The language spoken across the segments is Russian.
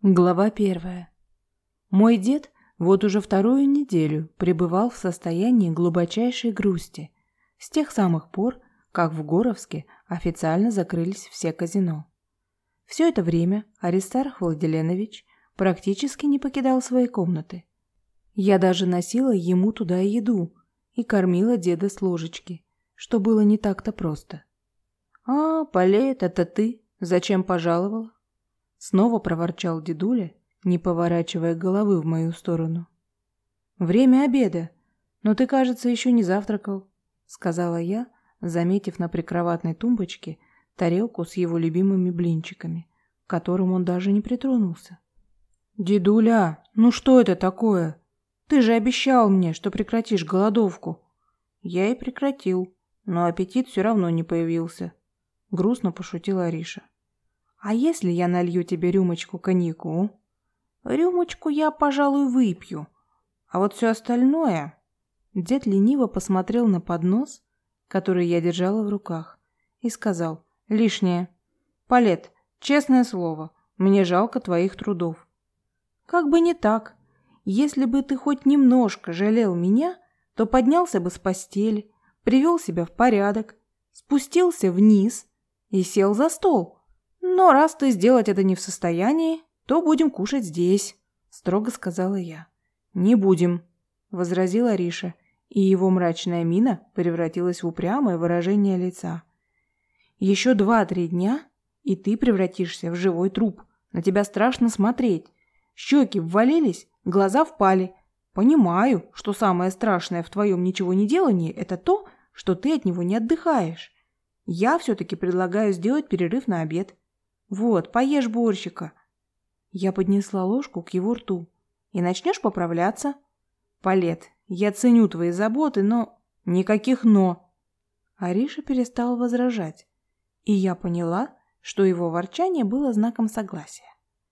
Глава 1. Мой дед вот уже вторую неделю пребывал в состоянии глубочайшей грусти с тех самых пор, как в Горовске официально закрылись все казино. Все это время Аристарх Владиленович практически не покидал своей комнаты. Я даже носила ему туда еду и кормила деда с ложечки, что было не так-то просто. «А, Палет, это ты? Зачем пожаловала?» Снова проворчал дедуля, не поворачивая головы в мою сторону. «Время обеда, но ты, кажется, еще не завтракал», — сказала я, заметив на прикроватной тумбочке тарелку с его любимыми блинчиками, к которым он даже не притронулся. «Дедуля, ну что это такое? Ты же обещал мне, что прекратишь голодовку». «Я и прекратил, но аппетит все равно не появился», — грустно пошутила Ариша. «А если я налью тебе рюмочку коньяку?» «Рюмочку я, пожалуй, выпью. А вот все остальное...» Дед лениво посмотрел на поднос, который я держала в руках, и сказал: «Лишнее. Палет, честное слово, мне жалко твоих трудов». «Как бы не так. Если бы ты хоть немножко жалел меня, то поднялся бы с постели, привел себя в порядок, спустился вниз и сел за стол. Но раз ты сделать это не в состоянии, то будем кушать здесь», — строго сказала я. «Не будем», — возразила Ариша, и его мрачная мина превратилась в упрямое выражение лица. «Еще 2-3 дня, и ты превратишься в живой труп. На тебя страшно смотреть. Щеки ввалились, глаза впали. Понимаю, что самое страшное в твоем ничего не делании — это то, что ты от него не отдыхаешь. Я все-таки предлагаю сделать перерыв на обед. Вот, поешь борщика». Я поднесла ложку к его рту. «И начнешь поправляться?» «Палет, я ценю твои заботы, но...» «Никаких «но». Ариша перестал возражать, и я поняла, что его ворчание было знаком согласия.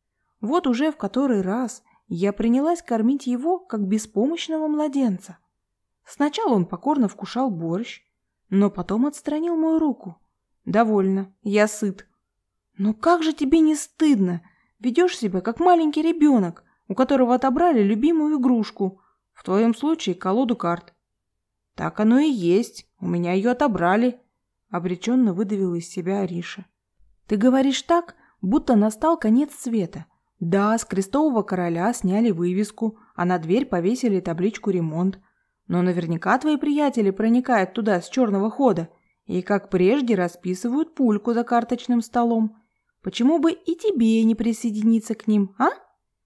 Вот уже в который раз я принялась кормить его, как беспомощного младенца. Сначала он покорно вкушал борщ, но потом отстранил мою руку. «Довольно, я сыт». «Но как же тебе не стыдно? Ведешь себя, как маленький ребенок, у которого отобрали любимую игрушку, в твоем случае колоду карт». «Так оно и есть, у меня ее отобрали», — обреченно выдавила из себя Ариша. «Ты говоришь так, будто настал конец света. Да, с крестового короля сняли вывеску, а на дверь повесили табличку «Ремонт». Но наверняка твои приятели проникают туда с черного хода и, как прежде, расписывают пульку за карточным столом. Почему бы и тебе не присоединиться к ним, а?»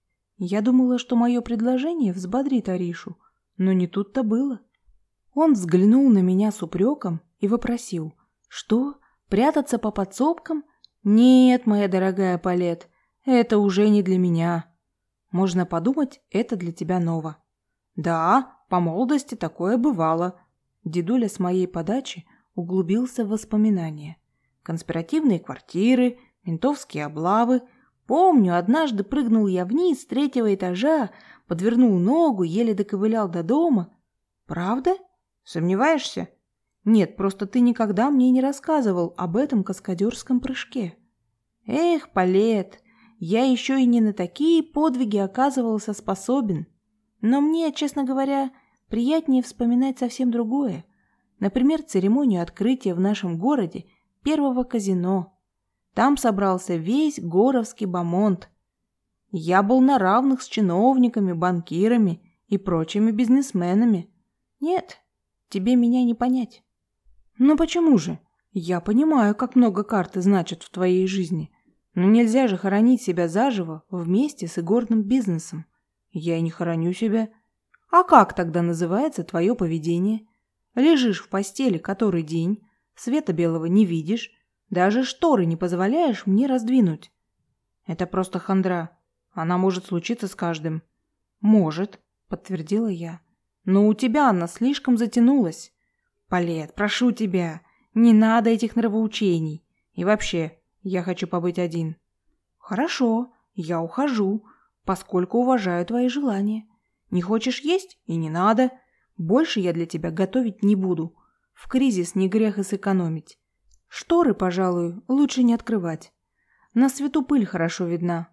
Я думала, что мое предложение взбодрит Аришу, но не тут-то было. Он взглянул на меня с упреком и вопросил: «Что, прятаться по подсобкам? Нет, моя дорогая Палет, это уже не для меня. Можно подумать, это для тебя ново». «Да, по молодости такое бывало». Дедуля с моей подачи углубился в воспоминания. Конспиративные квартиры, ментовские облавы. Помню, однажды прыгнул я вниз с 3-го этажа, подвернул ногу, еле доковылял до дома. Правда? Сомневаешься? Нет, просто ты никогда мне не рассказывал об этом каскадерском прыжке. Эх, Палет, я еще и не на такие подвиги оказывался способен. Но мне, честно говоря, приятнее вспоминать совсем другое. Например, церемонию открытия в нашем городе первого казино. Там собрался весь горовский бомонд. Я был на равных с чиновниками, банкирами и прочими бизнесменами. Нет, тебе меня не понять. Но почему же? Я понимаю, как много карты значат в твоей жизни. Но нельзя же хоронить себя заживо вместе с игорным бизнесом. Я и не хороню себя. А как тогда называется твое поведение? Лежишь в постели который день, света белого не видишь, даже шторы не позволяешь мне раздвинуть. Это просто хандра. Она может случиться с каждым. Может, подтвердила я. Но у тебя она слишком затянулась. Палет, прошу тебя, не надо этих нравоучений. И вообще, я хочу побыть один. Хорошо, я ухожу, поскольку уважаю твои желания. Не хочешь есть? И не надо. Больше я для тебя готовить не буду. В кризис не грех и сэкономить. Шторы, пожалуй, лучше не открывать. На свету пыль хорошо видна.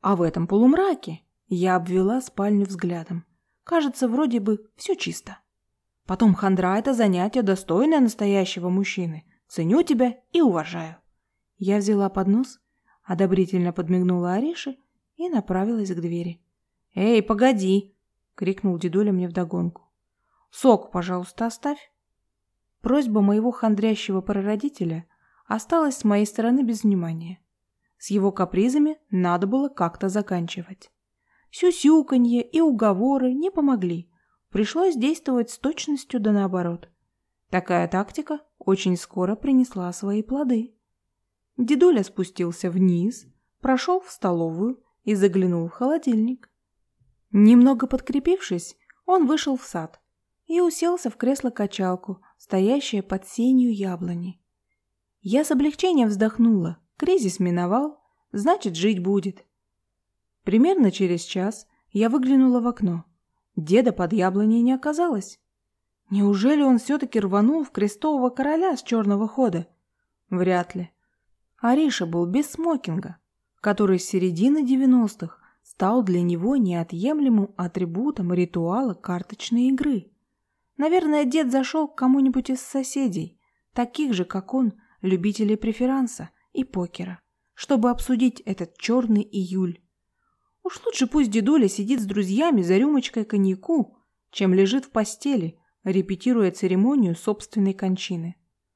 А в этом полумраке я обвела спальню взглядом. Кажется, вроде бы все чисто. Потом хандра – это занятие, достойное настоящего мужчины. Ценю тебя и уважаю. Я взяла поднос, одобрительно подмигнула Арише и направилась к двери. «Эй, погоди!» – крикнул дедуля мне вдогонку. «Сок, пожалуйста, оставь». Просьба моего хандрящего прародителя осталась с моей стороны без внимания. С его капризами надо было как-то заканчивать. Сюсюканье и уговоры не помогли. Пришлось действовать с точностью да наоборот. Такая тактика очень скоро принесла свои плоды. Дедуля спустился вниз, прошел в столовую и заглянул в холодильник. Немного подкрепившись, он вышел в сад и уселся в кресло-качалку, стоящее под сенью яблони. Я с облегчением вздохнула. Кризис миновал, значит, жить будет. Примерно через час я выглянула в окно. Деда под яблоней не оказалось. Неужели он все-таки рванул в крестового короля с черного хода? Вряд ли. Ариша был без смокинга, который с середины 90-х стал для него неотъемлемым атрибутом ритуала карточной игры. Наверное, дед зашел к кому-нибудь из соседей, таких же, как он, любителей преферанса и покера, чтобы обсудить этот черный июль. Уж лучше пусть дедуля сидит с друзьями за рюмочкой коньяку, чем лежит в постели, репетируя церемонию собственной кончины.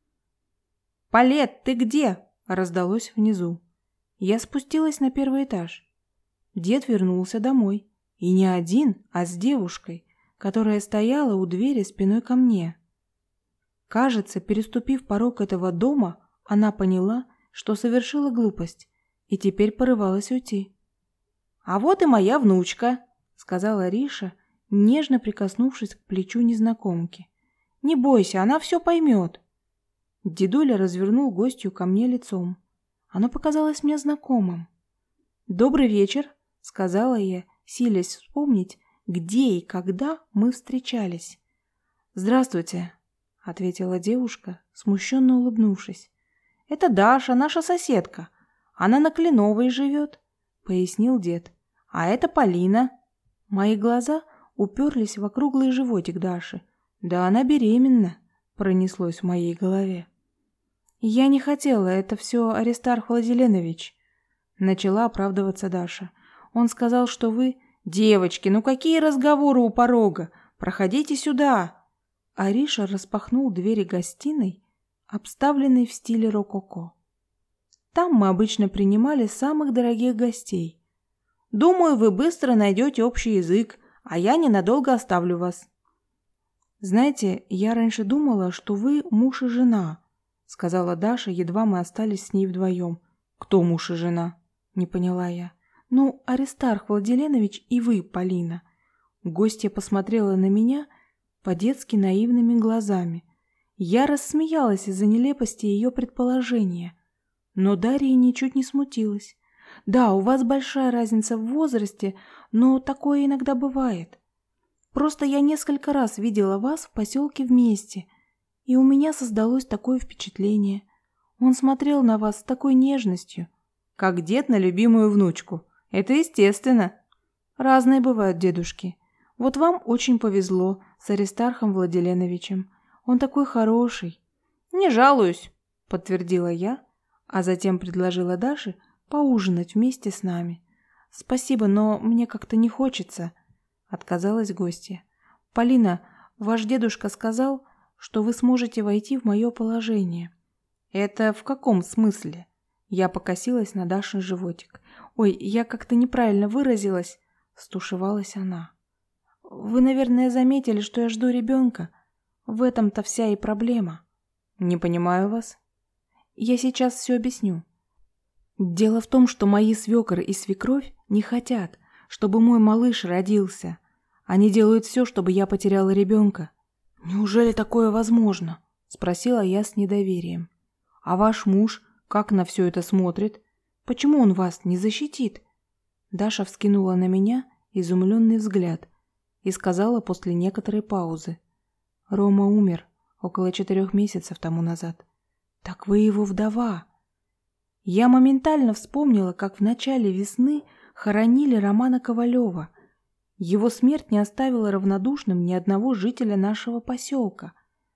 «Палет, ты где?» – раздалось внизу. Я спустилась на первый этаж. Дед вернулся домой. И не один, а с девушкой, которая стояла у двери спиной ко мне. Кажется, переступив порог этого дома, она поняла, что совершила глупость, и теперь порывалась уйти. «А вот и моя внучка», — сказала Риша, нежно прикоснувшись к плечу незнакомки. «Не бойся, она все поймет». Дедуля развернул гостью ко мне лицом. Оно показалось мне знакомым. «Добрый вечер», — сказала я, силясь вспомнить, где и когда мы встречались. «Здравствуйте», — ответила девушка, смущенно улыбнувшись. «Это Даша, наша соседка. Она на Кленовой живет», — пояснил дед. «А это Полина». Мои глаза уперлись в округлый животик Даши. «Да она беременна», — пронеслось в моей голове. «Я не хотела, это все Аристарх Владиленович», — начала оправдываться Даша. «Он сказал, что вы...» «Девочки, ну какие разговоры у порога? Проходите сюда!» Ариша распахнул двери гостиной, обставленной в стиле рококо. Там мы обычно принимали самых дорогих гостей. «Думаю, вы быстро найдете общий язык, а я ненадолго оставлю вас». «Знаете, я раньше думала, что вы муж и жена», — сказала Даша, едва мы остались с ней вдвоем. «Кто муж и жена?» — не поняла я. «Ну, Аристарх Владиленович и вы, Полина». Гостья посмотрела на меня по-детски наивными глазами. Я рассмеялась из-за нелепости ее предположения. Но Дарья ничуть не смутилась. «Да, у вас большая разница в возрасте, но такое иногда бывает. Просто я несколько раз видела вас в поселке вместе, и у меня создалось такое впечатление. Он смотрел на вас с такой нежностью, как дед на любимую внучку. Это естественно. Разные бывают дедушки. Вот вам очень повезло с Аристархом Владиленовичем. Он такой хороший». «Не жалуюсь», — подтвердила я, а затем предложила Даше поужинать вместе с нами. «Спасибо, но мне как-то не хочется», — отказалась гостья. «Полина, ваш дедушка сказал, что вы сможете войти в мое положение». «Это в каком смысле?» Я покосилась на Дашин животик. «Ой, я как-то неправильно выразилась», — стушевалась она. «Вы, наверное, заметили, что я жду ребенка. В этом-то вся и проблема». «Не понимаю вас». «Я сейчас все объясню. Дело в том, что мои свекор и свекровь не хотят, чтобы мой малыш родился. Они делают все, чтобы я потеряла ребенка». «Неужели такое возможно?» — спросила я с недоверием. «А ваш муж как на все это смотрит? Почему он вас не защитит?» Даша вскинула на меня изумленный взгляд и сказала после некоторой паузы. «Рома умер около 4 месяцев тому назад». «Так вы его вдова». Я моментально вспомнила, как в начале весны хоронили Романа Ковалева. Его смерть не оставила равнодушным ни одного жителя нашего поселка.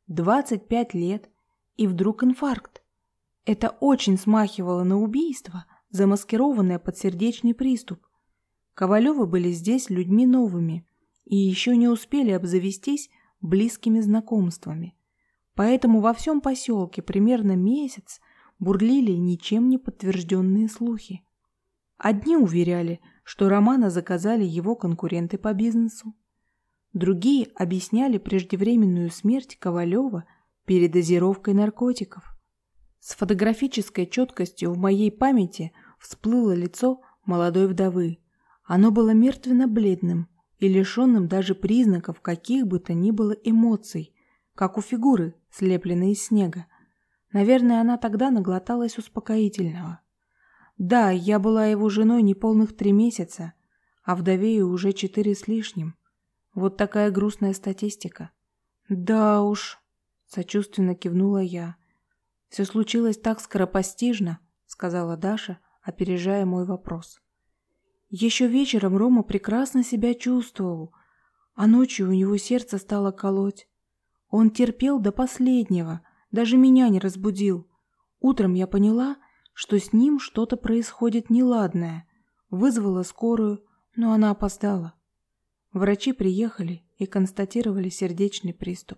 25 лет, и вдруг инфаркт. Это очень смахивало на убийство, замаскированное под сердечный приступ. Ковалевы были здесь людьми новыми и еще не успели обзавестись близкими знакомствами. Поэтому во всем поселке примерно месяц бурлили ничем не подтвержденные слухи. Одни уверяли, что Романа заказали его конкуренты по бизнесу. Другие объясняли преждевременную смерть Ковалева передозировкой наркотиков. С фотографической четкостью в моей памяти всплыло лицо молодой вдовы. Оно было мертвенно-бледным и лишенным даже признаков каких бы то ни было эмоций, как у фигуры, слепленной из снега. Наверное, она тогда наглоталась успокоительного. Да, я была его женой неполных 3 месяца, а вдовею уже 4 с лишним. Вот такая грустная статистика. Да уж, сочувственно кивнула я. Все случилось так скоропостижно, сказала Даша, опережая мой вопрос. Еще вечером Рома прекрасно себя чувствовал, а ночью у него сердце стало колоть. Он терпел до последнего, даже меня не разбудил. Утром я поняла, что с ним что-то происходит неладное. Вызвала скорую, но она опоздала. Врачи приехали и констатировали сердечный приступ.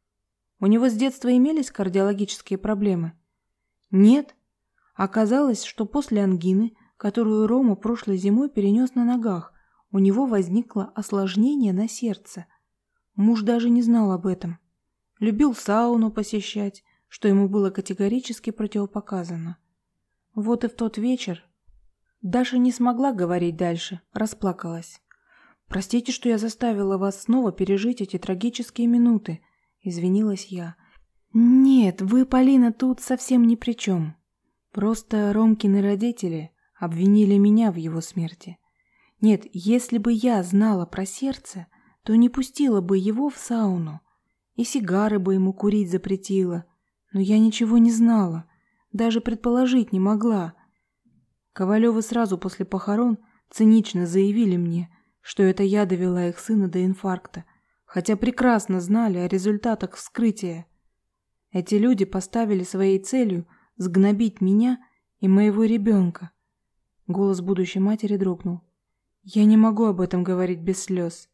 У него с детства имелись кардиологические проблемы? Нет. Оказалось, что после ангины, которую Рома прошлой зимой перенес на ногах, у него возникло осложнение на сердце. Муж даже не знал об этом. Любил сауну посещать, что ему было категорически противопоказано. Вот и в тот вечер Даша не смогла говорить дальше, расплакалась. «Простите, что я заставила вас снова пережить эти трагические минуты», — извинилась я. «Нет, вы, Полина, тут совсем ни при чем. Просто Ромкины родители обвинили меня в его смерти. Нет, если бы я знала про сердце, то не пустила бы его в сауну и сигары бы ему курить запретила. Но я ничего не знала, даже предположить не могла. Ковалевы сразу после похорон цинично заявили мне, что это я довела их сына до инфаркта, хотя прекрасно знали о результатах вскрытия. Эти люди поставили своей целью сгнобить меня и моего ребенка». Голос будущей матери дрогнул. «Я не могу об этом говорить без слез».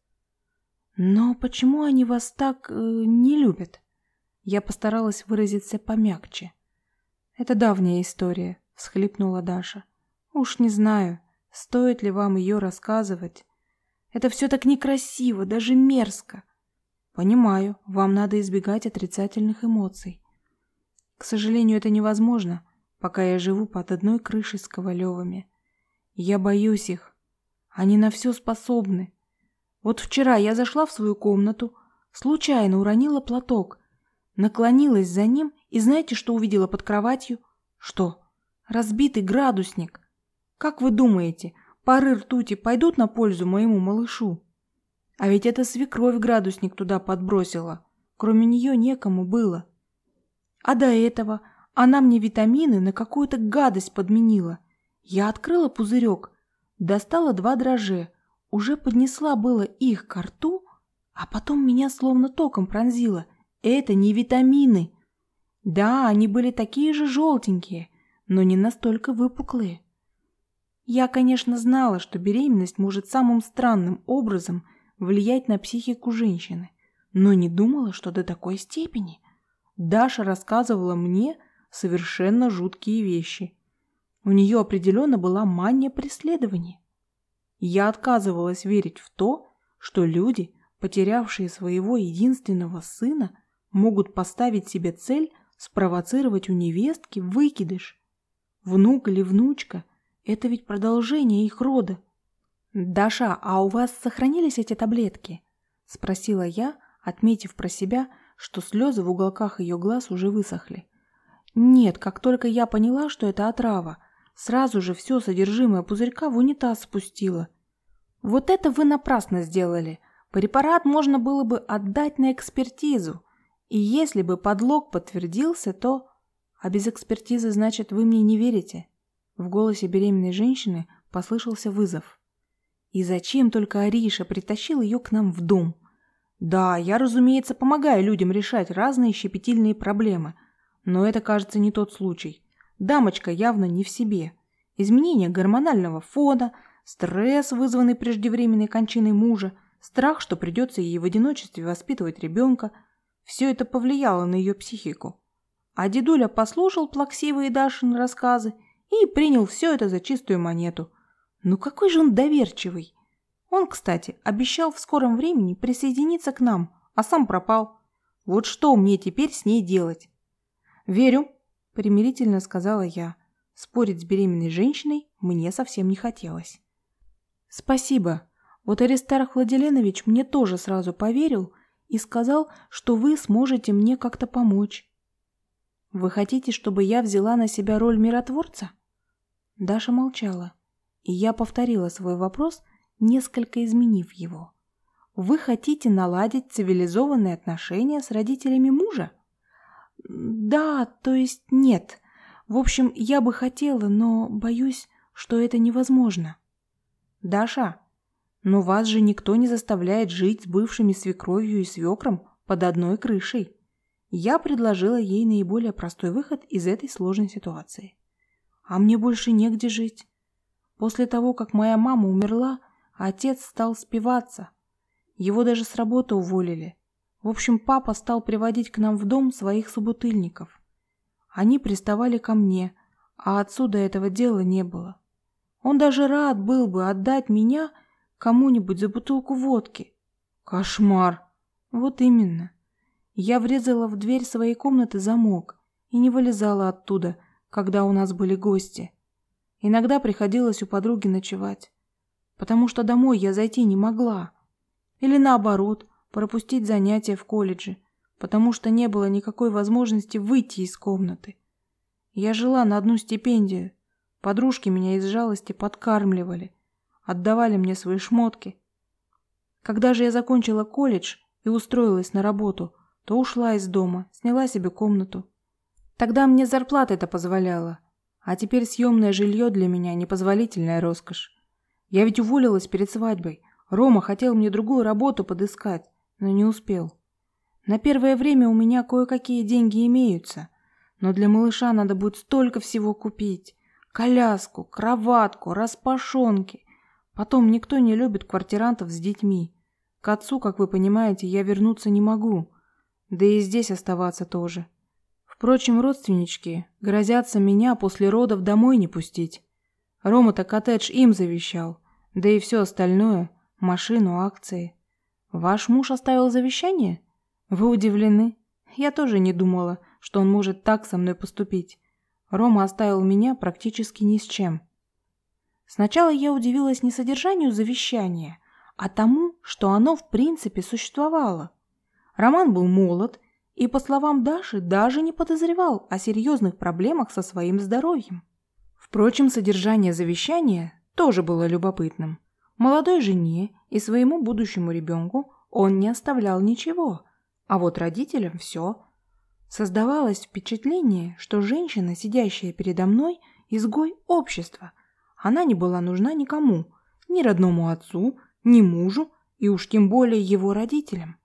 «Но почему они вас так не любят?» Я постаралась выразиться помягче. «Это давняя история», — всхлипнула Даша. «Уж не знаю, стоит ли вам ее рассказывать. Это все так некрасиво, даже мерзко. Понимаю, вам надо избегать отрицательных эмоций. К сожалению, это невозможно, пока я живу под одной крышей с Ковалевыми. Я боюсь их. Они на все способны. Вот вчера я зашла в свою комнату, случайно уронила платок, наклонилась за ним и знаете, что увидела под кроватью? Что? Разбитый градусник. Как вы думаете, пары ртути пойдут на пользу моему малышу? А ведь это свекровь градусник туда подбросила. Кроме нее некому было. А до этого она мне витамины на какую-то гадость подменила. Я открыла пузырек, достала 2 дрожжа, уже поднесла было их ко рту, а потом меня словно током пронзило. Это не витамины. Да, они были такие же желтенькие, но не настолько выпуклые. Я, конечно, знала, что беременность может самым странным образом влиять на психику женщины, но не думала, что до такой степени. Даша рассказывала мне совершенно жуткие вещи. У нее определенно была мания преследования. Я отказывалась верить в то, что люди, потерявшие своего единственного сына, могут поставить себе цель спровоцировать у невестки выкидыш. Внук или внучка – это ведь продолжение их рода. «Даша, а у вас сохранились эти таблетки?» – спросила я, отметив про себя, что слезы в уголках ее глаз уже высохли. «Нет, как только я поняла, что это отрава, сразу же все содержимое пузырька в унитаз спустила». «Вот это вы напрасно сделали. Препарат можно было бы отдать на экспертизу. И если бы подлог подтвердился, то...» «А без экспертизы, значит, вы мне не верите?» В голосе беременной женщины послышался вызов. И зачем только Ариша притащил ее к нам в дом? Да, я, разумеется, помогаю людям решать разные щепетильные проблемы, но это, кажется, не тот случай. Дамочка явно не в себе. Изменение гормонального фона, стресс, вызванный преждевременной кончиной мужа, страх, что придется ей в одиночестве воспитывать ребенка – все это повлияло на ее психику. А дедуля послушал плаксивые Дашины рассказы и принял все это за чистую монету. Ну какой же он доверчивый! Он, кстати, обещал в скором времени присоединиться к нам, а сам пропал. Вот что мне теперь с ней делать? «Верю», – примирительно сказала я. Спорить с беременной женщиной мне совсем не хотелось. «Спасибо. Вот Аристарх Владиленович мне тоже сразу поверил и сказал, что вы сможете мне как-то помочь. Вы хотите, чтобы я взяла на себя роль миротворца?» Даша молчала, и я повторила свой вопрос, несколько изменив его. «Вы хотите наладить цивилизованные отношения с родителями мужа?» «Да, то есть нет. В общем, я бы хотела, но боюсь, что это невозможно». «Даша, но вас же никто не заставляет жить с бывшими свекровью и свекром под одной крышей». Я предложила ей наиболее простой выход из этой сложной ситуации. «А мне больше негде жить. После того, как моя мама умерла, отец стал спиваться. Его даже с работы уволили. В общем, папа стал приводить к нам в дом своих собутыльников. Они приставали ко мне, а отцу до этого дела не было. Он даже рад был бы отдать меня кому-нибудь за бутылку водки». «Кошмар!» «Вот именно. Я врезала в дверь своей комнаты замок и не вылезала оттуда, когда у нас были гости. Иногда приходилось у подруги ночевать, потому что домой я зайти не могла. Или наоборот, пропустить занятия в колледже, потому что не было никакой возможности выйти из комнаты. Я жила на одну стипендию. Подружки меня из жалости подкармливали, отдавали мне свои шмотки. Когда же я закончила колледж и устроилась на работу, то ушла из дома, сняла себе комнату. Тогда мне зарплата это позволяла, а теперь съемное жилье для меня непозволительная роскошь. Я ведь уволилась перед свадьбой. Рома хотел мне другую работу подыскать, но не успел. На первое время у меня кое-какие деньги имеются, но для малыша надо будет столько всего купить. Коляску, кроватку, распашонки. Потом никто не любит квартирантов с детьми. К отцу, как вы понимаете, я вернуться не могу. Да и здесь оставаться тоже. Впрочем, родственнички грозятся меня после родов домой не пустить. Рома-то коттедж им завещал, да и все остальное – машину, акции. Ваш муж оставил завещание? Вы удивлены? Я тоже не думала, что он может так со мной поступить. Рома оставил меня практически ни с чем. Сначала я удивилась не содержанию завещания, а тому, что оно в принципе существовало. Роман был молод и, по словам Даши, даже не подозревал о серьезных проблемах со своим здоровьем. Впрочем, содержание завещания тоже было любопытным. Молодой жене и своему будущему ребенку он не оставлял ничего, а вот родителям все. Создавалось впечатление, что женщина, сидящая передо мной, изгой общества. Она не была нужна никому, ни родному отцу, ни мужу, и уж тем более его родителям.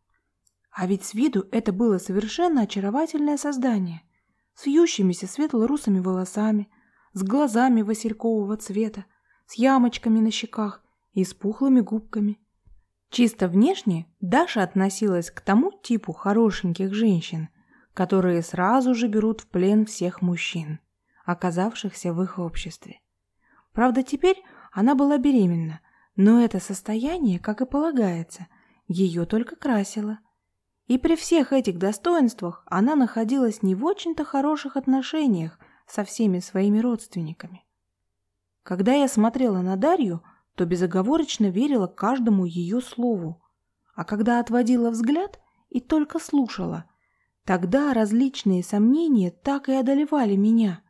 А ведь с виду это было совершенно очаровательное создание, с вьющимися светло-русыми волосами, с глазами василькового цвета, с ямочками на щеках и с пухлыми губками. Чисто внешне Даша относилась к тому типу хорошеньких женщин, которые сразу же берут в плен всех мужчин, оказавшихся в их обществе. Правда, теперь она была беременна, но это состояние, как и полагается, ее только красило. И при всех этих достоинствах она находилась не в очень-то хороших отношениях со всеми своими родственниками. Когда я смотрела на Дарью, то безоговорочно верила каждому ее слову, а когда отводила взгляд и только слушала, тогда различные сомнения так и одолевали меня.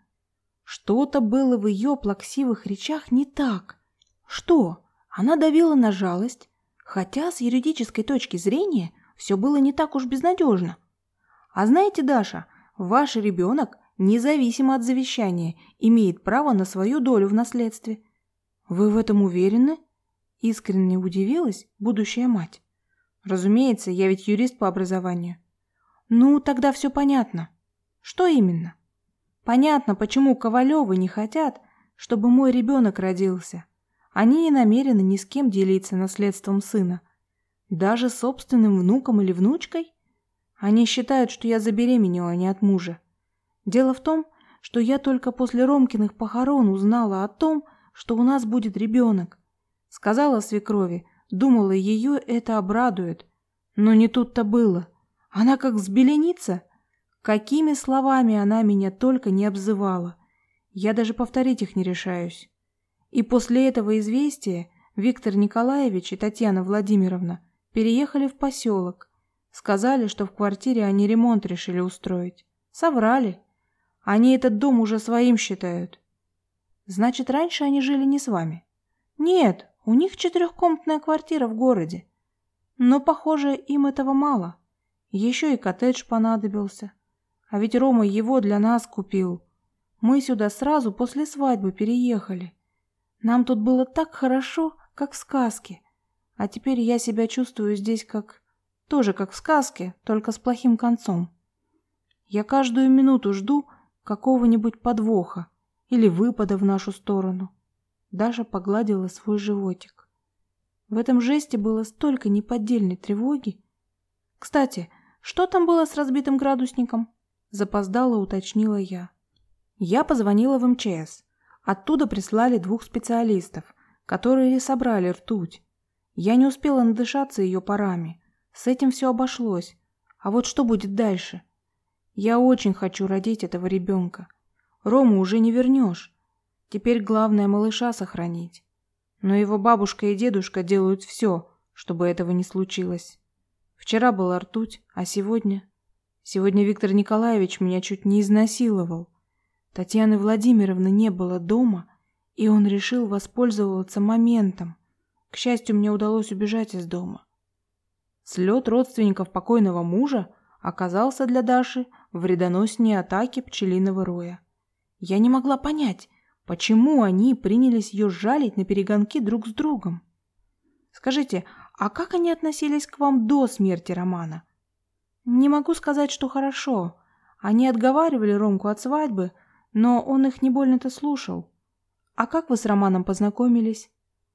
Что-то было в ее плаксивых речах не так. Что? Она давила на жалость, хотя с юридической точки зрения все было не так уж безнадежно. А знаете, Даша, ваш ребенок, независимо от завещания, имеет право на свою долю в наследстве. Вы в этом уверены? Искренне удивилась будущая мать. Разумеется, я ведь юрист по образованию. Ну, тогда все понятно. Что именно? Понятно, почему Ковалевы не хотят, чтобы мой ребенок родился. Они не намерены ни с кем делиться наследством сына. Даже собственным внуком или внучкой? Они считают, что я забеременела не от мужа. Дело в том, что я только после Ромкиных похорон узнала о том, что у нас будет ребенок. Сказала свекрови, думала, ее это обрадует. Но не тут-то было. Она как взбеленится. Какими словами она меня только не обзывала. Я даже повторить их не решаюсь. И после этого известия Виктор Николаевич и Татьяна Владимировна переехали в поселок. Сказали, что в квартире они ремонт решили устроить. Соврали. Они этот дом уже своим считают. Значит, раньше они жили не с вами? Нет, у них 4-комнатная квартира в городе. Но, похоже, им этого мало. Еще и коттедж понадобился. А ведь Рома его для нас купил. Мы сюда сразу после свадьбы переехали. Нам тут было так хорошо, как в сказке. А теперь я себя чувствую здесь тоже как в сказке, только с плохим концом. Я каждую минуту жду какого-нибудь подвоха или выпада в нашу сторону. Даша погладила свой животик. В этом жесте было столько неподдельной тревоги. Кстати, что там было с разбитым градусником? Запоздало уточнила я. Я позвонила в МЧС. Оттуда прислали 2 специалистов, которые собрали ртуть. Я не успела надышаться ее парами. С этим все обошлось. А вот что будет дальше? Я очень хочу родить этого ребенка. Рому уже не вернешь. Теперь главное малыша сохранить. Но его бабушка и дедушка делают все, чтобы этого не случилось. Вчера была ртуть, а сегодня... Сегодня Виктор Николаевич меня чуть не изнасиловал. Татьяны Владимировны не было дома, и он решил воспользоваться моментом. К счастью, мне удалось убежать из дома. Слет родственников покойного мужа оказался для Даши вредоноснее атаки пчелиного роя. Я не могла понять, почему они принялись ее жалить наперегонки друг с другом. Скажите, а как они относились к вам до смерти Романа? Не могу сказать, что хорошо. Они отговаривали Ромку от свадьбы, но он их не больно-то слушал. А как вы с Романом познакомились?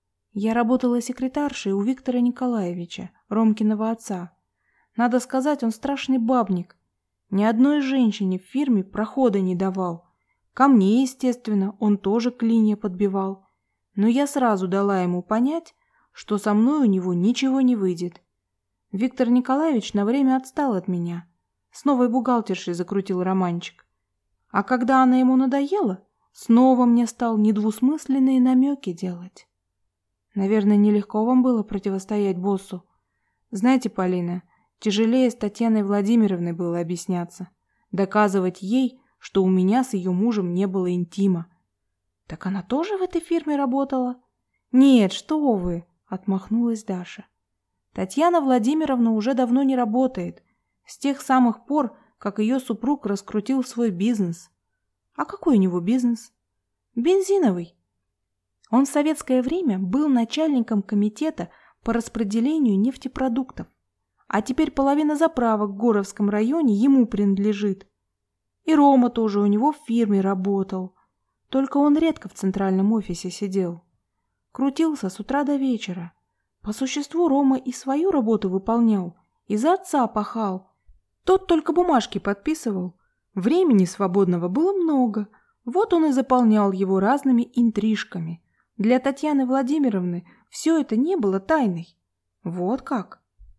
Я работала секретаршей у Виктора Николаевича, Ромкиного отца. Надо сказать, он страшный бабник. Ни одной женщине в фирме прохода не давал. Ко мне, естественно, он тоже клинья подбивал. Но я сразу дала ему понять, что со мной у него ничего не выйдет. Виктор Николаевич на время отстал от меня. С новой бухгалтершей закрутил романчик. А когда она ему надоела, снова мне стал недвусмысленные намеки делать. Наверное, нелегко вам было противостоять боссу. Знаете, Полина, тяжелее с Татьяной Владимировной было объясняться. Доказывать ей, что у меня с ее мужем не было интима. Так она тоже в этой фирме работала? Нет, что вы, отмахнулась Даша. Татьяна Владимировна уже давно не работает. С тех самых пор, как ее супруг раскрутил свой бизнес. А какой у него бизнес? Бензиновый. Он в советское время был начальником комитета по распределению нефтепродуктов. А теперь половина заправок в Горовском районе ему принадлежит. И Рома тоже у него в фирме работал. Только он редко в центральном офисе сидел. Крутился с утра до вечера. По существу Рома и свою работу выполнял, и за отца пахал. Тот только бумажки подписывал. Времени свободного было много. Вот он и заполнял его разными интрижками. Для Татьяны Владимировны все это не было тайной. Вот как.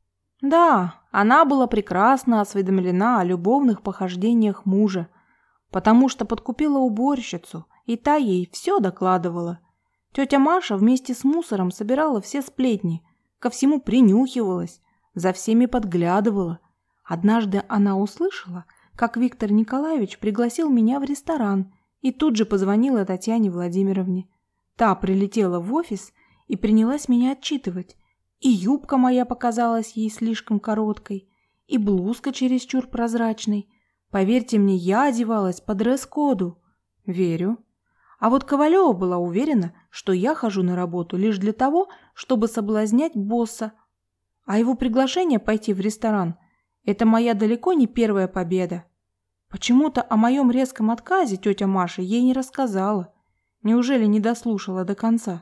Да, она была прекрасно осведомлена о любовных похождениях мужа, потому что подкупила уборщицу, и та ей все докладывала. Тетя Маша вместе с мусором собирала все сплетни, ко всему принюхивалась, за всеми подглядывала. Однажды она услышала, как Виктор Николаевич пригласил меня в ресторан, и тут же позвонила Татьяне Владимировне. Та прилетела в офис и принялась меня отчитывать. И юбка моя показалась ей слишком короткой, и блузка чересчур прозрачной. Поверьте мне, я одевалась по дресс-коду. Верю. А вот Ковалева была уверена, что я хожу на работу лишь для того, чтобы соблазнять босса. А его приглашение пойти в ресторан – это моя далеко не первая победа. Почему-то о моем резком отказе тетя Маша ей не рассказала. Неужели не дослушала до конца?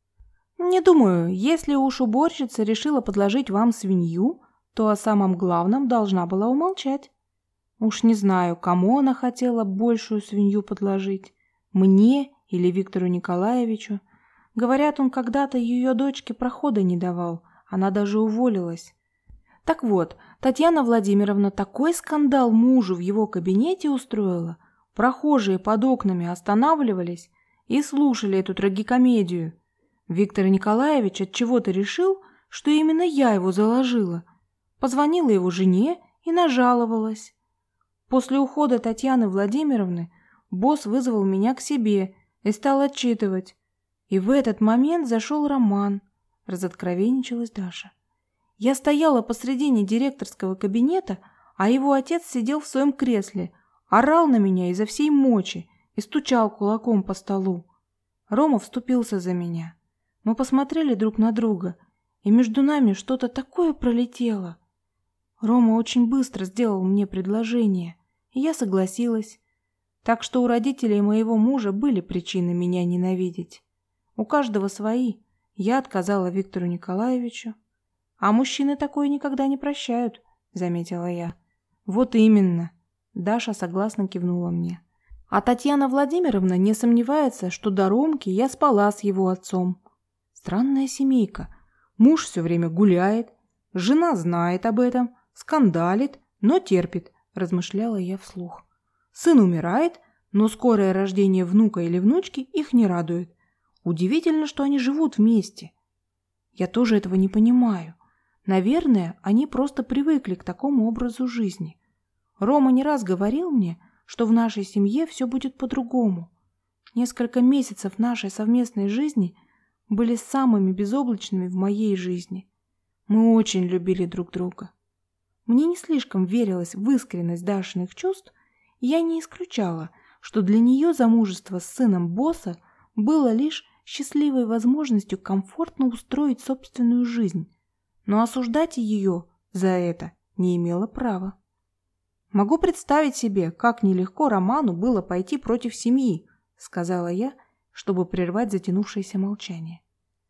Не думаю, если уж уборщица решила подложить вам свинью, то о самом главном должна была умолчать. Уж не знаю, кому она хотела большую свинью подложить. Мне или Виктору Николаевичу. Говорят, он когда-то ее дочке прохода не давал. Она даже уволилась. Так вот, Татьяна Владимировна такой скандал мужу в его кабинете устроила. Прохожие под окнами останавливались и слушали эту трагикомедию. Виктор Николаевич отчего-то решил, что именно я его заложила. Позвонила его жене и нажаловалась. После ухода Татьяны Владимировны босс вызвал меня к себе и стал отчитывать. И в этот момент зашел Роман, разоткровенничалась Даша. Я стояла посредине директорского кабинета, а его отец сидел в своем кресле, орал на меня изо всей мочи и стучал кулаком по столу. Рома вступился за меня. Мы посмотрели друг на друга, и между нами что-то такое пролетело. Рома очень быстро сделал мне предложение, и я согласилась. Так что у родителей моего мужа были причины меня ненавидеть. У каждого свои. Я отказала Виктору Николаевичу. А мужчины такое никогда не прощают, заметила я. Вот именно. Даша согласно кивнула мне. А Татьяна Владимировна не сомневается, что до Ромки я спала с его отцом. Странная семейка. Муж все время гуляет, жена знает об этом, скандалит, но терпит, размышляла я вслух. Сын умирает, но скорое рождение внука или внучки их не радует. Удивительно, что они живут вместе. Я тоже этого не понимаю. Наверное, они просто привыкли к такому образу жизни. Рома не раз говорил мне, что в нашей семье все будет по-другому. Несколько месяцев нашей совместной жизни были самыми безоблачными в моей жизни. Мы очень любили друг друга. Мне не слишком верилось в искренность Дашиных чувств, и я не исключала, что для нее замужество с сыном босса было лишь счастливой возможностью комфортно устроить собственную жизнь, но осуждать ее за это не имела права. «Могу представить себе, как нелегко Роману было пойти против семьи», сказала я, чтобы прервать затянувшееся молчание.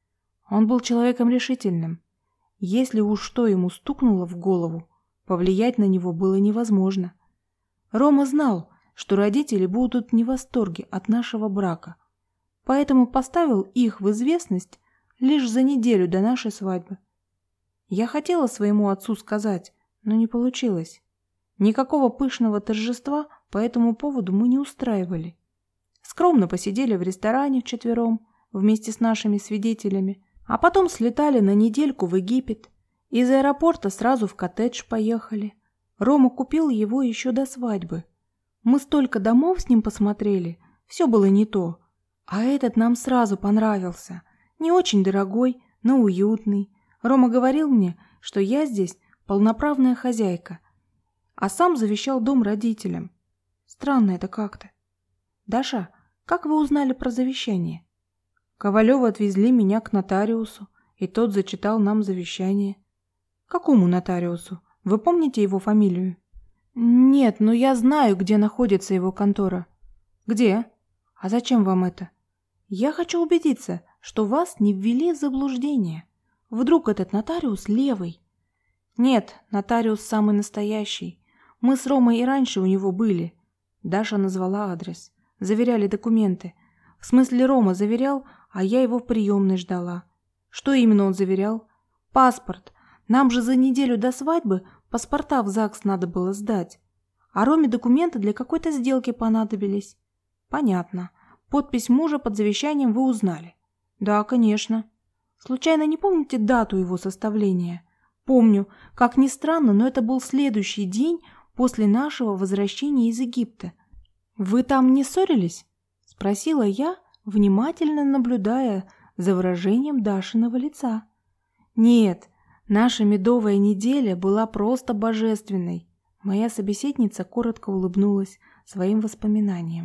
Он был человеком решительным. Если уж что ему стукнуло в голову, повлиять на него было невозможно. Рома знал, что родители будут не в восторге от нашего брака, поэтому поставил их в известность лишь за неделю до нашей свадьбы. Я хотела своему отцу сказать, но не получилось. Никакого пышного торжества по этому поводу мы не устраивали. Скромно посидели в ресторане вчетвером вместе с нашими свидетелями, а потом слетали на недельку в Египет. Из аэропорта сразу в коттедж поехали. Рома купил его еще до свадьбы. Мы столько домов с ним посмотрели, все было не то. А этот нам сразу понравился. Не очень дорогой, но уютный. Рома говорил мне, что я здесь полноправная хозяйка, а сам завещал дом родителям. Странно это как-то. Даша, как вы узнали про завещание? Ковалева отвезли меня к нотариусу, и тот зачитал нам завещание. Какому нотариусу? Вы помните его фамилию? Нет, но я знаю, где находится его контора. Где? А зачем вам это? Я хочу убедиться, что вас не ввели в заблуждение. Вдруг этот нотариус левый? Нет, нотариус самый настоящий. Мы с Ромой и раньше у него были. Даша назвала адрес. Заверяли документы. В смысле, Рома заверял, а я его в приемной ждала. Что именно он заверял? Паспорт. Нам же за неделю до свадьбы паспорта в ЗАГС надо было сдать. А Роме документы для какой-то сделки понадобились. Понятно. Подпись мужа под завещанием вы узнали? Да, конечно. Случайно не помните дату его составления? Помню. Как ни странно, но это был следующий день после нашего возвращения из Египта. Вы там не ссорились? Спросила я, внимательно наблюдая за выражением Дашиного лица. Нет, наша медовая неделя была просто божественной. Моя собеседница коротко улыбнулась своим воспоминаниям.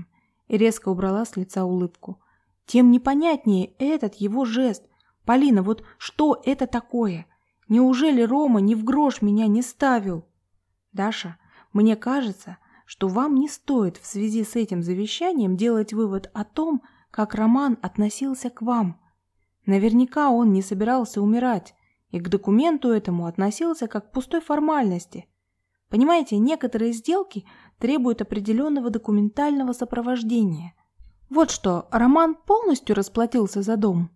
и резко убрала с лица улыбку. Тем непонятнее этот его жест. Полина, вот что это такое? Неужели Рома ни в грош меня не ставил? Даша, мне кажется, что вам не стоит в связи с этим завещанием делать вывод о том, как Роман относился к вам. Наверняка он не собирался умирать и к документу этому относился как к пустой формальности. Понимаете, некоторые сделки требуют определенного документального сопровождения. Вот что, Роман полностью расплатился за дом?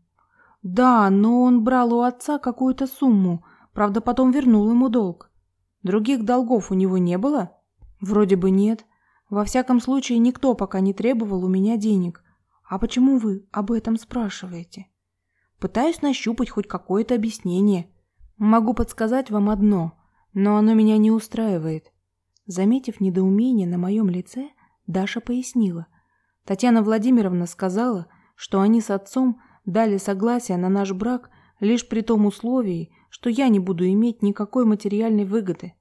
Да, но он брал у отца какую-то сумму, правда, потом вернул ему долг. Других долгов у него не было? Вроде бы нет. Во всяком случае, никто пока не требовал у меня денег. А почему вы об этом спрашиваете? Пытаюсь нащупать хоть какое-то объяснение. Могу подсказать вам одно, но оно меня не устраивает. Заметив недоумение на моем лице, Даша пояснила. Татьяна Владимировна сказала, что они с отцом дали согласие на наш брак лишь при том условии, что я не буду иметь никакой материальной выгоды.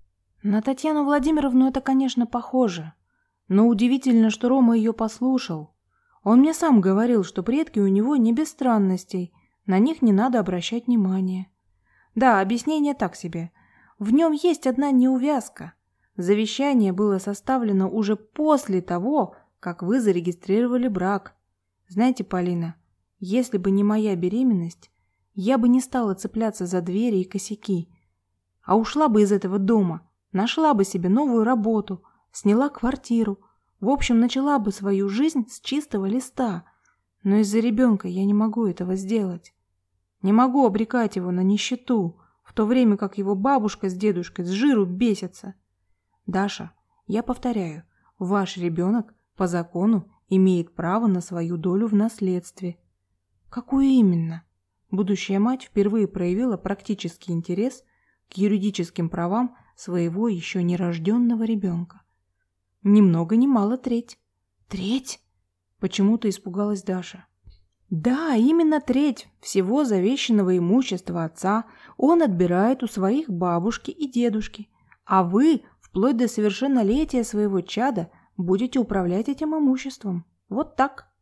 На Татьяну Владимировну это, конечно, похоже, но удивительно, что Рома ее послушал. Он мне сам говорил, что предки у него не без странностей, на них не надо обращать внимания. Да, объяснение так себе. В нем есть одна неувязка. Завещание было составлено уже после того, как вы зарегистрировали брак. Знаете, Полина, если бы не моя беременность, я бы не стала цепляться за двери и косяки, а ушла бы из этого дома, нашла бы себе новую работу, сняла квартиру, в общем, начала бы свою жизнь с чистого листа. Но из-за ребенка я не могу этого сделать. Не могу обрекать его на нищету, в то время как его бабушка с дедушкой с жиру бесятся. Даша, я повторяю, ваш ребенок по закону имеет право на свою долю в наследстве. Какую именно? Будущая мать впервые проявила практический интерес к юридическим правам своего еще нерожденного ребенка. Ни много ни мало треть. Треть? Почему-то испугалась Даша. Да, именно треть всего завещанного имущества отца он отбирает у своих бабушки и дедушки, а вы, вплоть до совершеннолетия своего чада, будете управлять этим имуществом. Вот так.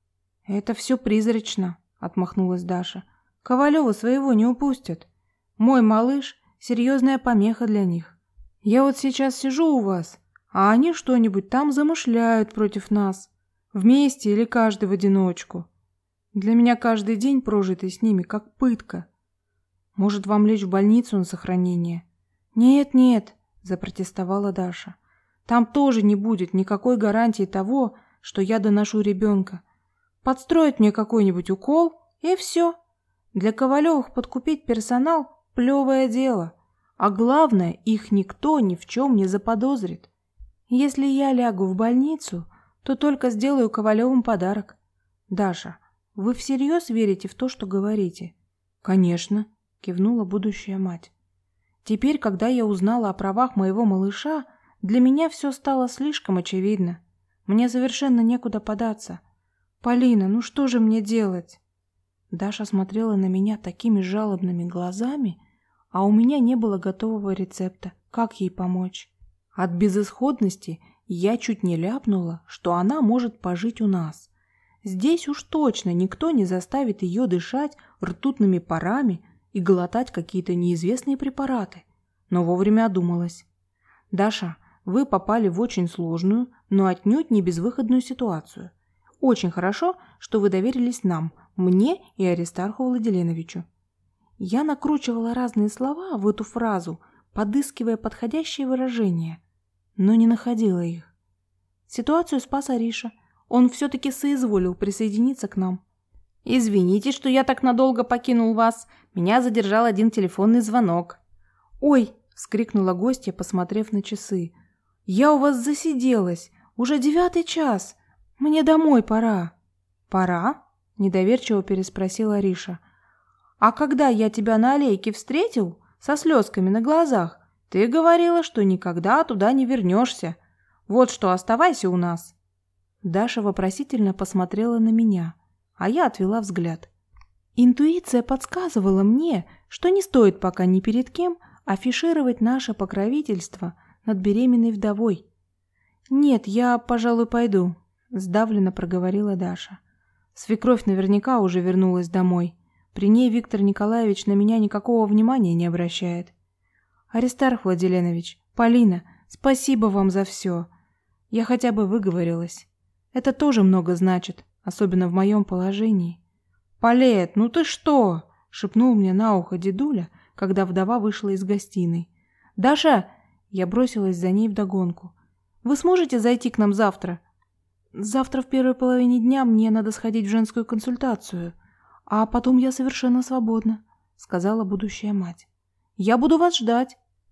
Это все призрачно, отмахнулась Даша. Ковалева своего не упустят. Мой малыш – серьезная помеха для них. Я вот сейчас сижу у вас, а они что-нибудь там замышляют против нас. Вместе или каждый в одиночку. Для меня каждый день, прожитый с ними, как пытка. Может, вам лечь в больницу на сохранение? Нет, нет, запротестовала Даша. Там тоже не будет никакой гарантии того, что я доношу ребенка. Подстроят мне какой-нибудь укол, и все. Для Ковалевых подкупить персонал – плевое дело. А главное, их никто ни в чем не заподозрит. Если я лягу в больницу, то только сделаю Ковалевым подарок. Даша, вы всерьез верите в то, что говорите? Конечно, кивнула будущая мать. Теперь, когда я узнала о правах моего малыша, для меня все стало слишком очевидно. Мне совершенно некуда податься. Полина, ну что же мне делать? Даша смотрела на меня такими жалобными глазами, а у меня не было готового рецепта, как ей помочь. От безысходности я чуть не ляпнула, что она может пожить у нас. Здесь уж точно никто не заставит ее дышать ртутными парами и глотать какие-то неизвестные препараты. Но вовремя одумалась. Даша, вы попали в очень сложную, но отнюдь не безвыходную ситуацию. Очень хорошо, что вы доверились нам, мне и Аристарху Владиленовичу. Я накручивала разные слова в эту фразу, подыскивая подходящие выражения, но не находила их. Ситуацию спас Ариша. Он все-таки соизволил присоединиться к нам. «Извините, что я так надолго покинул вас. Меня задержал один телефонный звонок». «Ой!» – вскрикнула гостья, посмотрев на часы. «Я у вас засиделась. Уже 9 час. Мне домой пора». «Пора?» – недоверчиво переспросила Ариша. «А когда я тебя на аллейке встретил, со слезками на глазах, ты говорила, что никогда туда не вернешься. Вот что, оставайся у нас». Даша вопросительно посмотрела на меня, а я отвела взгляд. Интуиция подсказывала мне, что не стоит пока ни перед кем афишировать наше покровительство над беременной вдовой. «Нет, я, пожалуй, пойду. сдавленно проговорила Даша. Свекровь наверняка уже вернулась домой. При ней Виктор Николаевич на меня никакого внимания не обращает. Аристарх Владиленович, Полина, спасибо вам за все. Я хотя бы выговорилась. Это тоже много значит, особенно в моем положении. Палет, ну ты что? Шепнул мне на ухо дедуля, когда вдова вышла из гостиной. Даша, я бросилась за ней вдогонку. Вы сможете зайти к нам завтра? Завтра в первой половине дня мне надо сходить в женскую консультацию, а потом я совершенно свободна, сказала будущая мать. Я буду вас ждать.